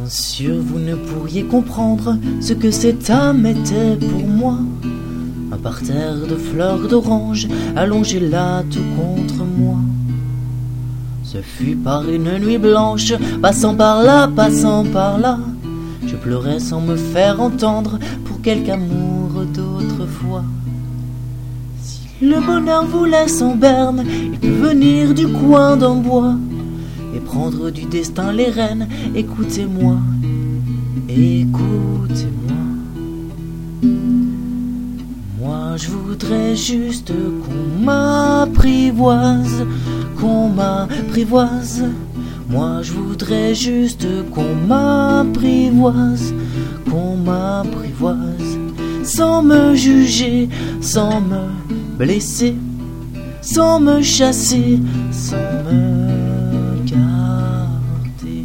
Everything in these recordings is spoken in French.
sûr, vous ne pourriez comprendre ce que cette âme était pour moi. Un parterre de fleurs d'orange allongé là tout contre moi. Ce fut par une nuit blanche, passant par là, passant par là. Je pleurais sans me faire entendre pour quelque amour d'autrefois. Si le bonheur vous laisse en berne, il peut venir du coin d'un bois et prendre du destin les rênes. Écoutez-moi, écoutez-moi. Moi je voudrais juste qu'on m'apprivoise, qu'on m'apprivoise. Moi je voudrais juste qu'on m'apprivoise, qu'on m'apprivoise. Sans me juger, sans me blesser, sans me chasser, sans me garder.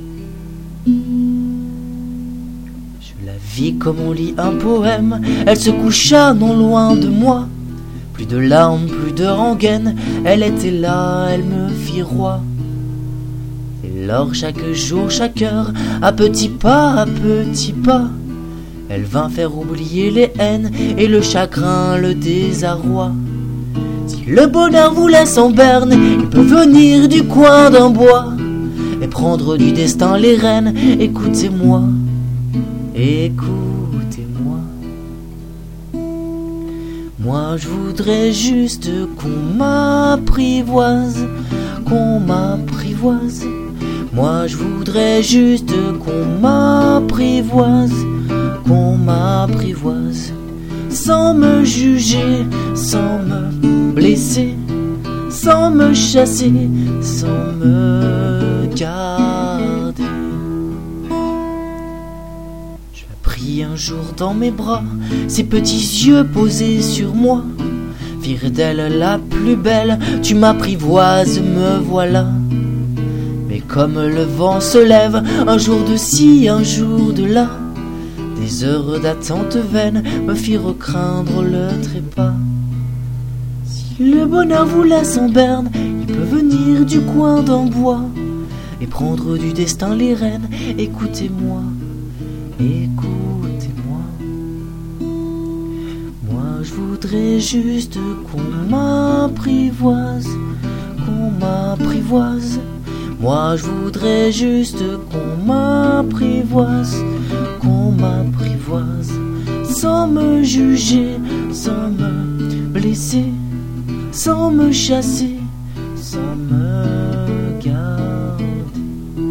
Je la vis comme on lit un poème. Elle se coucha non loin de moi. Plus de larmes, plus de rengaine. Elle était là, elle me fit roi. Et lors chaque jour, chaque heure, à petits pas, elle vint faire oublier les haines et le chagrin, le désarroi. Si le bonheur vous laisse en berne, il peut venir du coin d'un bois et prendre du destin les rênes. Écoutez-moi, écoutez-moi. Moi je voudrais juste qu'on m'apprivoise, qu'on m'apprivoise. Moi je voudrais juste qu'on m'apprivoise, qu'on m'apprivoise. Sans me juger, sans me blesser, sans me chasser, sans me garder. Je la pris un jour dans mes bras, ses petits yeux posés sur moi firent d'elle la plus belle. Tu m'apprivoises, me voilà. Mais comme le vent se lève, un jour de ci, un jour de là, des heures d'attente vaine me firent craindre le trépas. Si le bonheur vous laisse en berne, il peut venir du coin d'un bois et prendre du destin les rênes. Écoutez-moi, écoutez-moi. Moi je voudrais juste qu'on m'apprivoise, qu'on m'apprivoise. Moi je voudrais juste qu'on m'apprivoise, qu'on m'apprivoise. Sans me juger, sans me blesser, sans me chasser, sans me garder.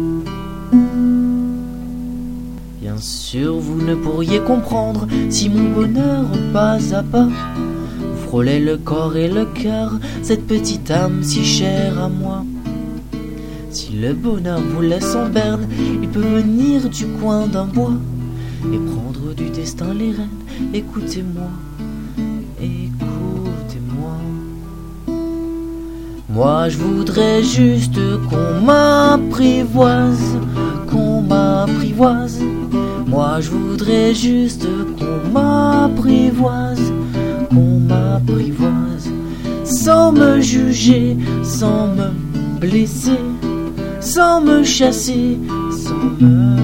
Bien sûr vous ne pourriez comprendre si mon bonheur pas à pas vous frôlait le corps et le cœur, cette petite âme si chère à moi. Si le bonheur vous laisse en berne, il peut venir du coin d'un bois et prendre du destin les rênes. Écoutez-moi, écoutez-moi. Moi je voudrais juste qu'on m'apprivoise, qu'on m'apprivoise. Moi je voudrais juste qu'on m'apprivoise, qu'on m'apprivoise. Sans me juger, sans me blesser, sans me chasser, sans me